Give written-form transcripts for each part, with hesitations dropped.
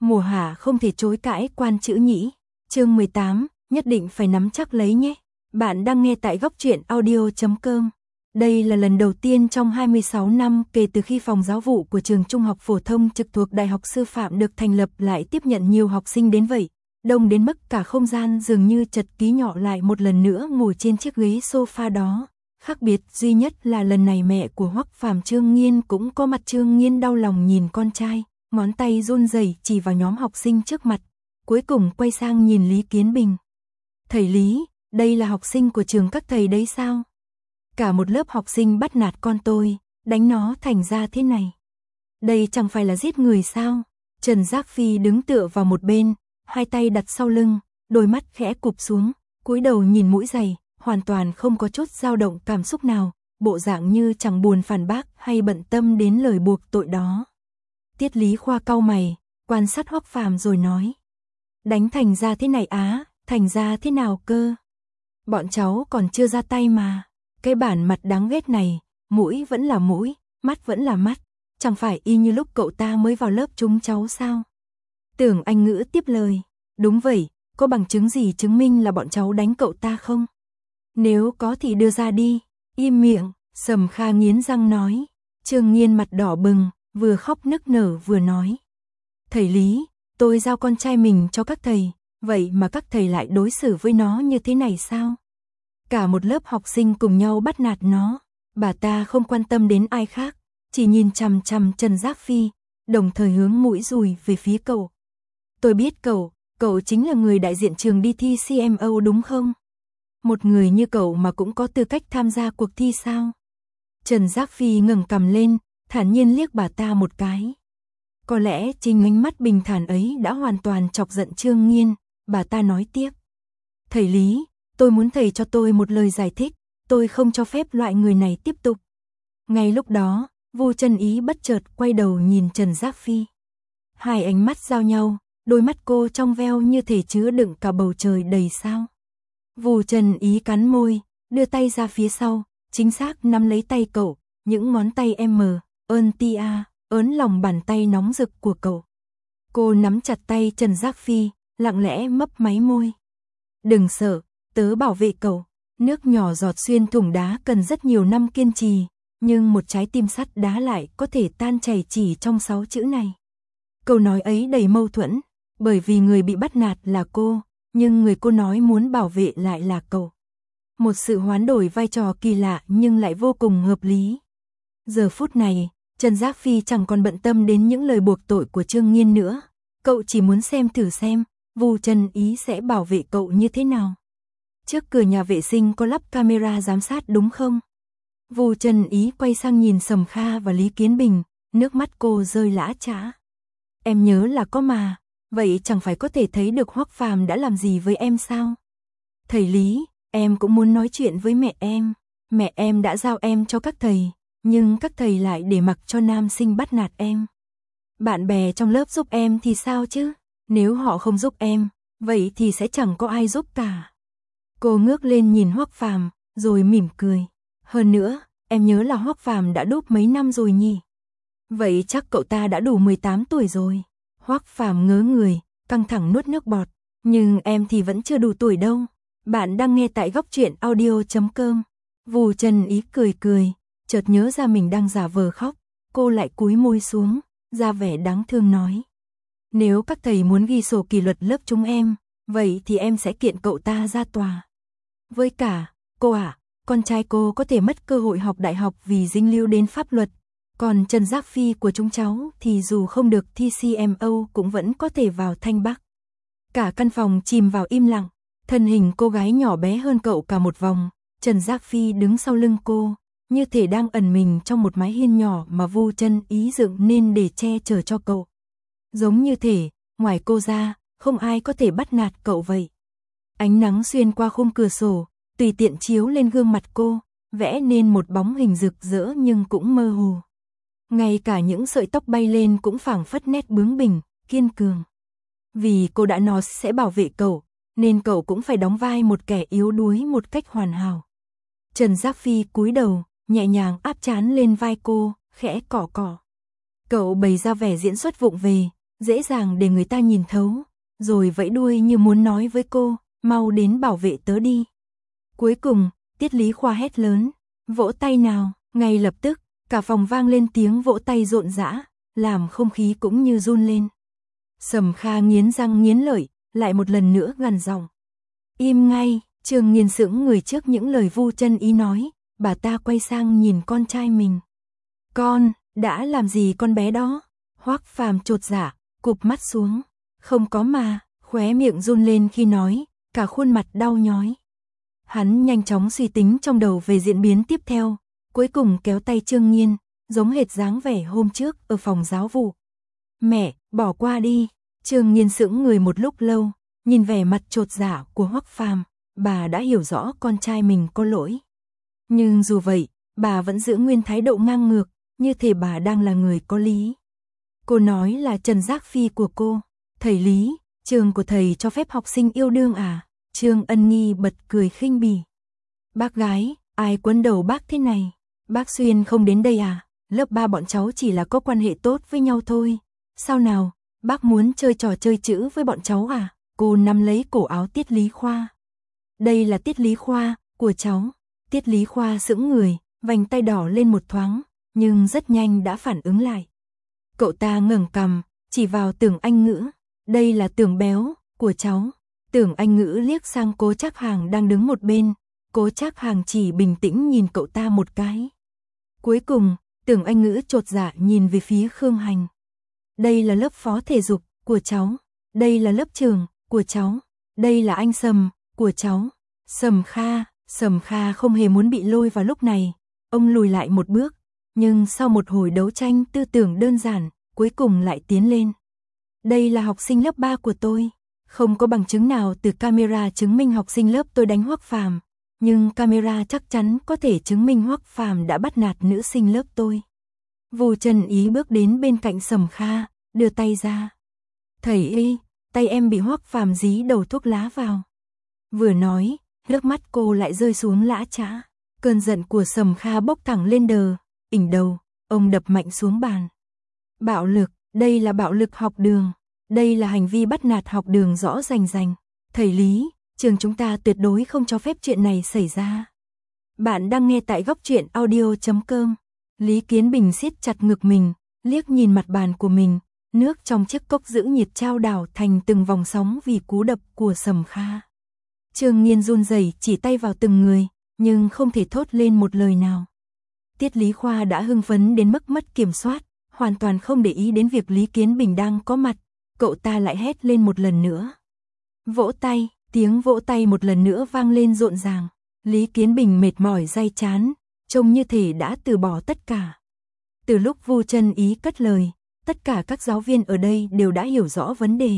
Mùa hạ không thể chối cãi quan chữ nhĩ. Chương 18, nhất định phải nắm chắc lấy nhé. Bạn đang nghe tại góc truyện audio.com. Đây là lần đầu tiên trong 26 năm kể từ khi phòng giáo vụ của trường trung học phổ thông trực thuộc Đại học Sư phạm được thành lập lại tiếp nhận nhiều học sinh đến vậy. Đông đến mức cả không gian dường như chật ký nhỏ lại một lần nữa ngồi trên chiếc ghế sofa đó. Khác biệt duy nhất là lần này mẹ của Hoắc Phàm Trương Nghiên cũng có mặt. Trương Nghiên đau lòng nhìn con trai, ngón tay run rẩy chỉ vào nhóm học sinh trước mặt, cuối cùng quay sang nhìn Lý Kiến Bình. Thầy Lý, đây là học sinh của trường các thầy đấy sao? Cả một lớp học sinh bắt nạt con tôi, đánh nó thành ra thế này. Đây chẳng phải là giết người sao? Trần Giác Phi đứng tựa vào một bên, hai tay đặt sau lưng, đôi mắt khẽ cụp xuống, cúi đầu nhìn mũi giày, hoàn toàn không có chút dao động cảm xúc nào, bộ dạng như chẳng buồn phản bác hay bận tâm đến lời buộc tội đó. Tiết Lý Khoa cau mày, quan sát Hoắc Phàm rồi nói. Đánh thành ra thế này á, thành ra thế nào cơ? Bọn cháu còn chưa ra tay mà. Cái bản mặt đáng ghét này, mũi vẫn là mũi, mắt vẫn là mắt, chẳng phải y như lúc cậu ta mới vào lớp chúng cháu sao? Tưởng Anh Ngữ tiếp lời. Đúng vậy, có bằng chứng gì chứng minh là bọn cháu đánh cậu ta không? Nếu có thì đưa ra đi. Im miệng, Sầm Kha nghiến răng nói. Trương Nghiên mặt đỏ bừng, vừa khóc nức nở vừa nói. Thầy Lý, tôi giao con trai mình cho các thầy, vậy mà các thầy lại đối xử với nó như thế này sao? Cả một lớp học sinh cùng nhau bắt nạt nó, bà ta không quan tâm đến ai khác, chỉ nhìn chằm chằm Trần Giác Phi, đồng thời hướng mũi dùi về phía cậu. Tôi biết cậu chính là người đại diện trường đi thi CMO đúng không? Một người như cậu mà cũng có tư cách tham gia cuộc thi sao? Trần Giác Phi ngẩng cằm lên, thản nhiên liếc bà ta một cái. Có lẽ chính ánh mắt bình thản ấy đã hoàn toàn chọc giận Trương Nghiên, bà ta nói tiếp. Thầy Lý, tôi muốn thầy cho tôi một lời giải thích, tôi không cho phép loại người này tiếp tục. Ngay lúc đó, Vu Trân Ý bất chợt quay đầu nhìn Trần Giác Phi. Hai ánh mắt giao nhau, đôi mắt cô trong veo như thể chứa đựng cả bầu trời đầy sao. Vu Trân Ý cắn môi, đưa tay ra phía sau, chính xác nắm lấy tay cậu, những ngón tay ơn tia, ớn lòng bàn tay nóng rực của cậu. Cô nắm chặt tay Trần Giác Phi, lặng lẽ mấp máy môi. Đừng sợ, tớ bảo vệ cậu. Nước nhỏ giọt xuyên thủng đá cần rất nhiều năm kiên trì, nhưng một trái tim sắt đá lại có thể tan chảy chỉ trong 6 chữ này. Câu nói ấy đầy mâu thuẫn, bởi vì người bị bắt nạt là cô, nhưng người cô nói muốn bảo vệ lại là cậu. Một sự hoán đổi vai trò kỳ lạ nhưng lại vô cùng hợp lý. Giờ phút này, Trần Giác Phi chẳng còn bận tâm đến những lời buộc tội của Trương Nghiên nữa. Cậu chỉ muốn thử xem, Vu Trân Ý sẽ bảo vệ cậu như thế nào. Trước cửa nhà vệ sinh có lắp camera giám sát đúng không? Vu Trân Ý quay sang nhìn Sầm Kha và Lý Kiến Bình, nước mắt cô rơi lã chã. Em nhớ là có mà, vậy chẳng phải có thể thấy được Hoắc Phàm đã làm gì với em sao? Thầy Lý, em cũng muốn nói chuyện với mẹ em đã giao em cho các thầy, nhưng các thầy lại để mặc cho nam sinh bắt nạt em. Bạn bè trong lớp giúp em thì sao chứ? Nếu họ không giúp em, vậy thì sẽ chẳng có ai giúp cả. Cô ngước lên nhìn Hoắc Phàm, rồi mỉm cười. Hơn nữa, em nhớ là Hoắc Phàm đã đúp mấy năm rồi nhỉ? Vậy chắc cậu ta đã đủ 18 tuổi rồi. Hoắc Phàm ngớ người, căng thẳng nuốt nước bọt. Nhưng em thì vẫn chưa đủ tuổi đâu. Bạn đang nghe tại góc truyện audio.com. Vu Trân Ý cười, chợt nhớ ra mình đang giả vờ khóc. Cô lại cúi môi xuống, ra vẻ đáng thương nói. Nếu các thầy muốn ghi sổ kỷ luật lớp chúng em, vậy thì em sẽ kiện cậu ta ra tòa. Với cả, cô ạ, con trai cô có thể mất cơ hội học đại học vì dính líu đến pháp luật. Còn Trần Giác Phi của chúng cháu thì dù không được thi CMO cũng vẫn có thể vào Thanh Bắc. Cả căn phòng chìm vào im lặng, thân hình cô gái nhỏ bé hơn cậu cả một vòng. Trần Giác Phi đứng sau lưng cô, như thể đang ẩn mình trong một mái hiên nhỏ mà Vu Trân Ý dựng nên để che chở cho cậu. Giống như thể, ngoài cô ra, không ai có thể bắt nạt cậu vậy. Ánh nắng xuyên qua khung cửa sổ, tùy tiện chiếu lên gương mặt cô, vẽ nên một bóng hình rực rỡ nhưng cũng mơ hồ. Ngay cả những sợi tóc bay lên cũng phảng phất nét bướng bỉnh, kiên cường. Vì cô đã nói sẽ bảo vệ cậu, nên cậu cũng phải đóng vai một kẻ yếu đuối một cách hoàn hảo. Trần Giác Phi cúi đầu, nhẹ nhàng áp trán lên vai cô, khẽ cọ cọ. Cậu bày ra vẻ diễn xuất vụng về, dễ dàng để người ta nhìn thấu, rồi vẫy đuôi như muốn nói với cô, mau đến bảo vệ tớ đi. Cuối cùng, Tiết Lý Khoa hét lớn, vỗ tay nào, ngay lập tức, cả phòng vang lên tiếng vỗ tay rộn rã, làm không khí cũng như run lên. Sầm Kha nghiến răng nghiến lợi, lại một lần nữa gằn giọng. Im ngay, Trương Nghiên sững người trước những lời Vu Chân Ý nói, bà ta quay sang nhìn con trai mình. Con, đã làm gì con bé đó? Hoắc Phàm chột dạ, cụp mắt xuống. Không có mà, khóe miệng run lên khi nói, cả khuôn mặt đau nhói. Hắn nhanh chóng suy tính trong đầu về diễn biến tiếp theo, cuối cùng kéo tay Trương Nghiên, giống hệt dáng vẻ hôm trước ở phòng giáo vụ. Mẹ, bỏ qua đi. Trương Nghiên sững người một lúc lâu, nhìn vẻ mặt chột dạ của Hoắc Phàm, bà đã hiểu rõ con trai mình có lỗi. Nhưng dù vậy, bà vẫn giữ nguyên thái độ ngang ngược, như thể bà đang là người có lý. Cô nói là Trần Giác Phi của cô. Thầy Lý, trường của thầy cho phép học sinh yêu đương à? Trương Ân Nghi bật cười khinh bỉ. Bác gái, ai quấn đầu bác thế này? Bác Xuyên không đến đây à? Lớp 3 bọn cháu chỉ là có quan hệ tốt với nhau thôi. Sao nào, bác muốn chơi trò chơi chữ với bọn cháu à? Cô nắm lấy cổ áo Tiết Lý Khoa. Đây là Tiết Lý Khoa, của cháu. Tiết Lý Khoa sững người, vành tay đỏ lên một thoáng, nhưng rất nhanh đã phản ứng lại. Cậu ta ngẩng cằm, chỉ vào Tưởng Anh Ngữ. Đây là Tưởng béo, của cháu. Tưởng Anh Ngữ liếc sang Cố Trác Hàng đang đứng một bên. Cố Trác Hàng chỉ bình tĩnh nhìn cậu ta một cái. Cuối cùng, Tưởng Anh Ngữ chột dạ nhìn về phía Khương Hành. Đây là lớp phó thể dục, của cháu. Đây là lớp trưởng, của cháu. Đây là anh Sầm, của cháu. Sầm Kha không hề muốn bị lôi vào lúc này. Ông lùi lại một bước, nhưng sau một hồi đấu tranh tư tưởng đơn giản, cuối cùng lại tiến lên. Đây là học sinh lớp 3 của tôi. Không có bằng chứng nào từ camera chứng minh học sinh lớp tôi đánh Hoắc Phàm, nhưng camera chắc chắn có thể chứng minh Hoắc Phàm đã bắt nạt nữ sinh lớp tôi. Vu Chân Ý bước đến bên cạnh Sầm Kha, đưa tay ra. Thầy ơi, tay em bị Hoắc Phàm dí đầu thuốc lá vào. Vừa nói, nước mắt cô lại rơi xuống lã chã. Cơn giận của Sầm Kha bốc thẳng lên đờ, ỉnh đầu, ông đập mạnh xuống bàn. Bạo lực, đây là bạo lực học đường. Đây là hành vi bắt nạt học đường rõ rành rành. Thầy Lý, trường chúng ta tuyệt đối không cho phép chuyện này xảy ra. Bạn đang nghe tại Góc Truyện Audio.com. Lý Kiến Bình siết chặt ngực mình, liếc nhìn mặt bàn của mình, nước trong chiếc cốc giữ nhiệt trao đảo thành từng vòng sóng vì cú đập của Sầm Kha. Trương Nghiên run rẩy chỉ tay vào từng người, nhưng không thể thốt lên một lời nào. Tiết Lý Khoa đã hưng phấn đến mức mất kiểm soát, hoàn toàn không để ý đến việc Lý Kiến Bình đang có mặt, cậu ta lại hét lên một lần nữa. Vỗ tay, tiếng vỗ tay một lần nữa vang lên rộn ràng. Lý Kiến Bình mệt mỏi day chán, trông như thể đã từ bỏ tất cả. Từ lúc Vu Chân Ý cất lời, tất cả các giáo viên ở đây đều đã hiểu rõ vấn đề.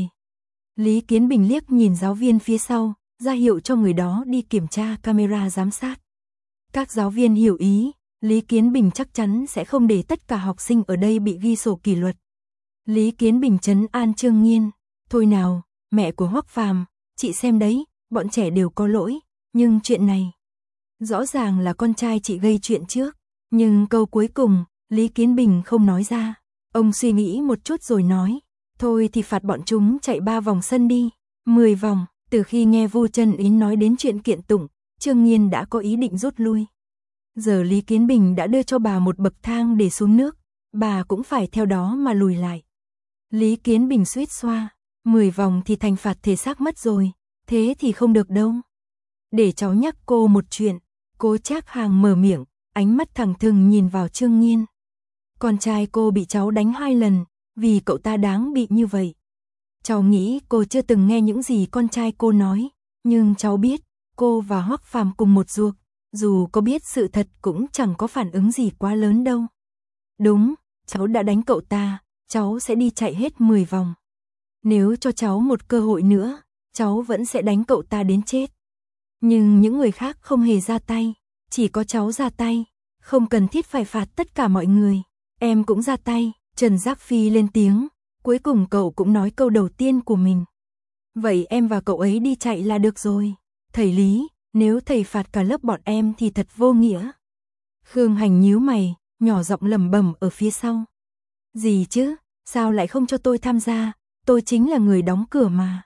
Lý Kiến Bình liếc nhìn giáo viên phía sau, ra hiệu cho người đó đi kiểm tra camera giám sát. Các giáo viên hiểu ý, Lý Kiến Bình chắc chắn sẽ không để tất cả học sinh ở đây bị ghi sổ kỷ luật. Lý Kiến Bình trấn an Trương Nghiên, thôi nào, mẹ của Hoắc Phàm, chị xem đấy, bọn trẻ đều có lỗi, nhưng chuyện này, rõ ràng là con trai chị gây chuyện trước. Nhưng câu cuối cùng, Lý Kiến Bình không nói ra. Ông suy nghĩ một chút rồi nói, thôi thì phạt bọn chúng chạy 3 vòng sân đi. 10 vòng, từ khi nghe Vu Chân Ý nói đến chuyện kiện tụng, Trương Nghiên đã có ý định rút lui. Giờ Lý Kiến Bình đã đưa cho bà một bậc thang để xuống nước, bà cũng phải theo đó mà lùi lại. Lý Kiến Bình suýt xoa, 10 vòng thì thành phạt thể xác mất rồi, thế thì không được đâu. Để cháu nhắc cô một chuyện. Cố Trác Hàng mở miệng, ánh mắt thẳng thừng nhìn vào Trương Nghiên. Con trai cô bị cháu đánh 2 lần, vì cậu ta đáng bị như vậy. Cháu nghĩ cô chưa từng nghe những gì con trai cô nói, nhưng cháu biết, cô và Hoắc Phàm cùng một ruột, dù có biết sự thật cũng chẳng có phản ứng gì quá lớn đâu. Đúng, cháu đã đánh cậu ta, cháu sẽ đi chạy hết 10 vòng. Nếu cho cháu một cơ hội nữa, cháu vẫn sẽ đánh cậu ta đến chết. Nhưng những người khác không hề ra tay, chỉ có cháu ra tay, không cần thiết phải phạt tất cả mọi người. Em cũng ra tay, Trần Giác Phi lên tiếng, cuối cùng cậu cũng nói câu đầu tiên của mình. Vậy em và cậu ấy đi chạy là được rồi. Thầy Lý, nếu thầy phạt cả lớp bọn em thì thật vô nghĩa. Khương Hành nhíu mày, nhỏ giọng lẩm bẩm ở phía sau. Gì chứ, Sao lại không cho tôi tham gia, tôi chính là người đóng cửa mà.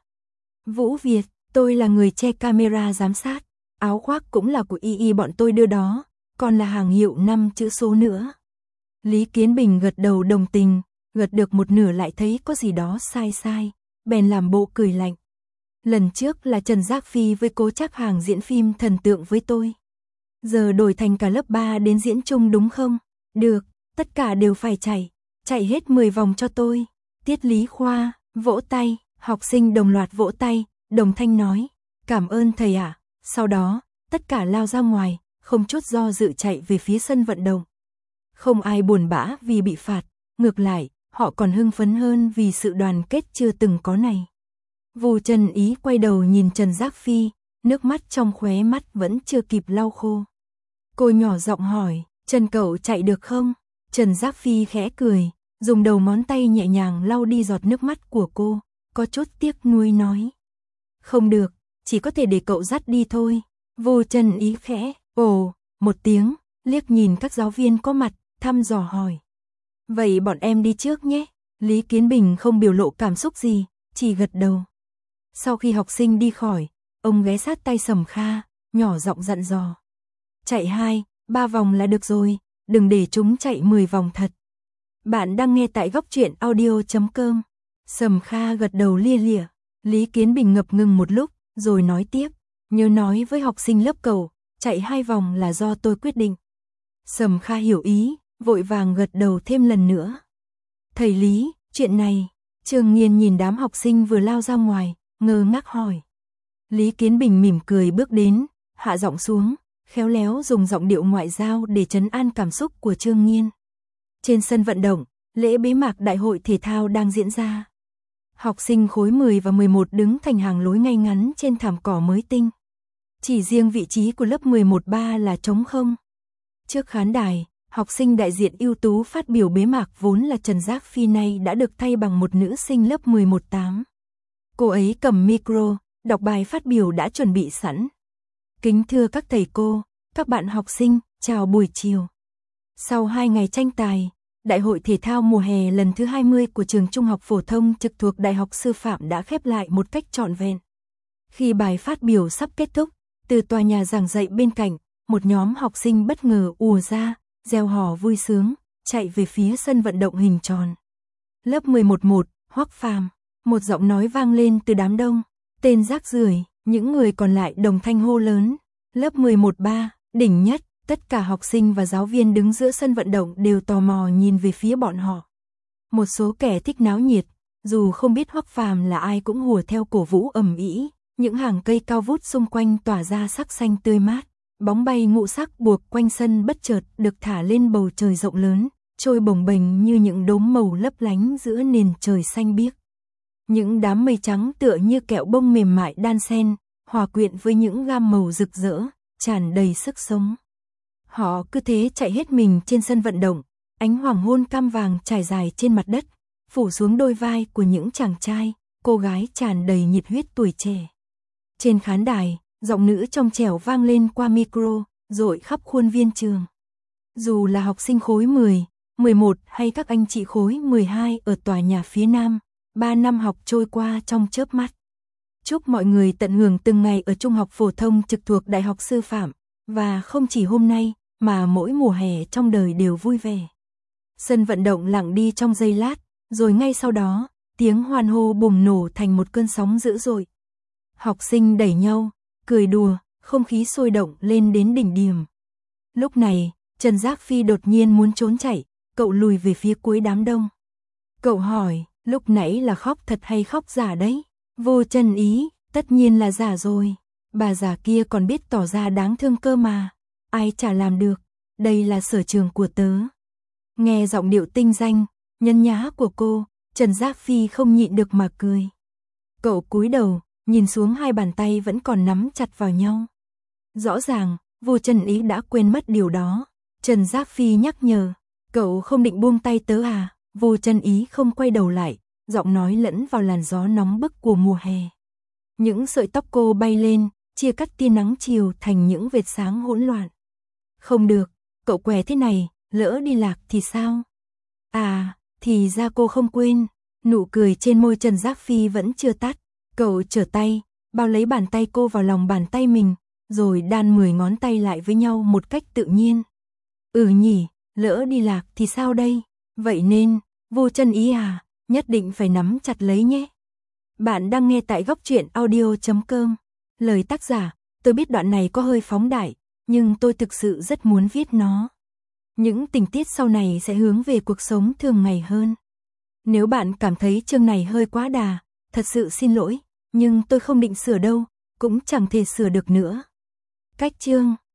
Vũ Việt, tôi là người che camera giám sát, áo khoác cũng là của Y bọn tôi đưa đó, còn là hàng hiệu 5 chữ số nữa. Lý Kiến Bình gật đầu đồng tình, gật được một nửa lại thấy có gì đó sai sai, bèn làm bộ cười lạnh. Lần trước là Trần Giác Phi với Cố Trác Hàng diễn phim thần tượng với tôi. Giờ đổi thành cả lớp 3 đến diễn chung đúng không? Được, tất cả đều phải chạy hết 10 vòng cho tôi. Tiết Lý Khoa, vỗ tay, học sinh đồng loạt vỗ tay, đồng thanh nói, cảm ơn thầy ạ. Sau đó, tất cả lao ra ngoài, không chút do dự chạy về phía sân vận động. Không ai buồn bã vì bị phạt, ngược lại, họ còn hưng phấn hơn vì sự đoàn kết chưa từng có này. Vu Trần Ý quay đầu nhìn Trần Giác Phi, nước mắt trong khóe mắt vẫn chưa kịp lau khô. Cô nhỏ giọng hỏi, Trần cậu chạy được không? Trần Giác Phi khẽ cười, dùng đầu ngón tay nhẹ nhàng lau đi giọt nước mắt của cô, có chút tiếc nuối nói. Không được, chỉ có thể để cậu dắt đi thôi. Vu Trần Ý khẽ, ồ, một tiếng, liếc nhìn các giáo viên có mặt, thăm dò hỏi. Vậy bọn em đi trước nhé. Lý Kiến Bình không biểu lộ cảm xúc gì, chỉ gật đầu. Sau khi học sinh đi khỏi, ông ghé sát tay Sầm Kha, nhỏ giọng dặn dò. Chạy 2, 3 vòng là được rồi, đừng để chúng chạy 10 vòng thật. Bạn đang nghe tại góc truyện audio.com. Sầm Kha gật đầu lia lịa. Lý Kiến Bình ngập ngừng một lúc, rồi nói tiếp. Nhớ nói với học sinh lớp cậu, chạy 2 vòng là do tôi quyết định. Sầm Kha hiểu ý, vội vàng gật đầu thêm lần nữa. Thầy Lý, chuyện này. Trương Nghiên nhìn đám học sinh vừa lao ra ngoài, ngơ ngác hỏi. Lý Kiến Bình mỉm cười bước đến, hạ giọng xuống, khéo léo dùng giọng điệu ngoại giao để trấn an cảm xúc của Trương Nghiên. Trên sân vận động, lễ bế mạc đại hội thể thao đang diễn ra. Học sinh khối 10 và 11 đứng thành hàng lối ngay ngắn trên thảm cỏ mới tinh. Chỉ riêng vị trí của lớp 11-3 là trống không. Trước khán đài, học sinh đại diện ưu tú phát biểu bế mạc vốn là Trần Giác Phi nay đã được thay bằng một nữ sinh lớp 11-8. Cô ấy cầm micro, đọc bài phát biểu đã chuẩn bị sẵn. Kính thưa các thầy cô, các bạn học sinh, chào buổi chiều. Sau 2 ngày tranh tài, Đại hội thể thao mùa hè lần thứ 20 của trường Trung học phổ thông trực thuộc Đại học Sư phạm đã khép lại một cách trọn vẹn. Khi bài phát biểu sắp kết thúc, từ tòa nhà giảng dạy bên cạnh, một nhóm học sinh bất ngờ ùa ra, reo hò vui sướng, chạy về phía sân vận động hình tròn. Lớp 11-1, Hoắc Phàm, một giọng nói vang lên từ đám đông. Tên rác rưởi, những người còn lại đồng thanh hô lớn. Lớp 11-3, đỉnh nhất, tất cả học sinh và giáo viên đứng giữa sân vận động đều tò mò nhìn về phía bọn họ. Một số kẻ thích náo nhiệt, dù không biết Hoắc Phàm là ai cũng hùa theo cổ vũ ầm ĩ. Những hàng cây cao vút xung quanh tỏa ra sắc xanh tươi mát. Bóng bay ngũ sắc buộc quanh sân bất chợt được thả lên bầu trời rộng lớn, trôi bồng bềnh như những đốm màu lấp lánh giữa nền trời xanh biếc. Những đám mây trắng tựa như kẹo bông mềm mại đan xen, hòa quyện với những gam màu rực rỡ, tràn đầy sức sống. Họ cứ thế chạy hết mình trên sân vận động, ánh hoàng hôn cam vàng trải dài trên mặt đất, phủ xuống đôi vai của những chàng trai, cô gái tràn đầy nhiệt huyết tuổi trẻ. Trên khán đài, giọng nữ trong trẻo vang lên qua micro, rội khắp khuôn viên trường. Dù là học sinh khối 10, 11 hay các anh chị khối 12 ở tòa nhà phía Nam, 3 năm học trôi qua trong chớp mắt. Chúc mọi người tận hưởng từng ngày ở Trung học phổ thông trực thuộc Đại học Sư phạm, và không chỉ hôm nay, mà mỗi mùa hè trong đời đều vui vẻ. Sân vận động lặng đi trong giây lát, rồi ngay sau đó, tiếng hoan hô bùng nổ thành một cơn sóng dữ dội. Học sinh đẩy nhau, cười đùa, không khí sôi động lên đến đỉnh điểm. Lúc này, Trần Giác Phi đột nhiên muốn trốn chạy, cậu lùi về phía cuối đám đông. Cậu hỏi, lúc nãy là khóc thật hay khóc giả đấy? Vô Trần Ý, tất nhiên là giả rồi. Bà già kia còn biết tỏ ra đáng thương cơ mà. Ai chả làm được, đây là sở trường của tớ. Nghe giọng điệu tinh danh, nhân nhá của cô, Trần Giác Phi không nhịn được mà cười. Cậu cúi đầu, nhìn xuống hai bàn tay vẫn còn nắm chặt vào nhau. Rõ ràng, Vô Trần Ý đã quên mất điều đó. Trần Giác Phi nhắc nhở, cậu không định buông tay tớ à? Vô Trần Ý không quay đầu lại, giọng nói lẫn vào làn gió nóng bức của mùa hè. Những sợi tóc cô bay lên, chia cắt tia nắng chiều thành những vệt sáng hỗn loạn. Không được, cậu què thế này, lỡ đi lạc thì sao? À, Thì ra cô không quên, nụ cười trên môi Trần Giác Phi vẫn chưa tắt. Cậu trở tay, bao lấy bàn tay cô vào lòng bàn tay mình, rồi đan 10 ngón tay lại với nhau một cách tự nhiên. Nhỉ, lỡ đi lạc thì sao đây? Vậy nên, Vô Chân Ý à, nhất định phải nắm chặt lấy nhé. Bạn đang nghe tại góc truyện audio.com. Lời tác giả, tôi biết đoạn này có hơi phóng đại, nhưng tôi thực sự rất muốn viết nó. Những tình tiết sau này sẽ hướng về cuộc sống thường ngày hơn. Nếu bạn cảm thấy chương này hơi quá đà, thật sự xin lỗi, nhưng tôi không định sửa đâu, cũng chẳng thể sửa được nữa. Cách chương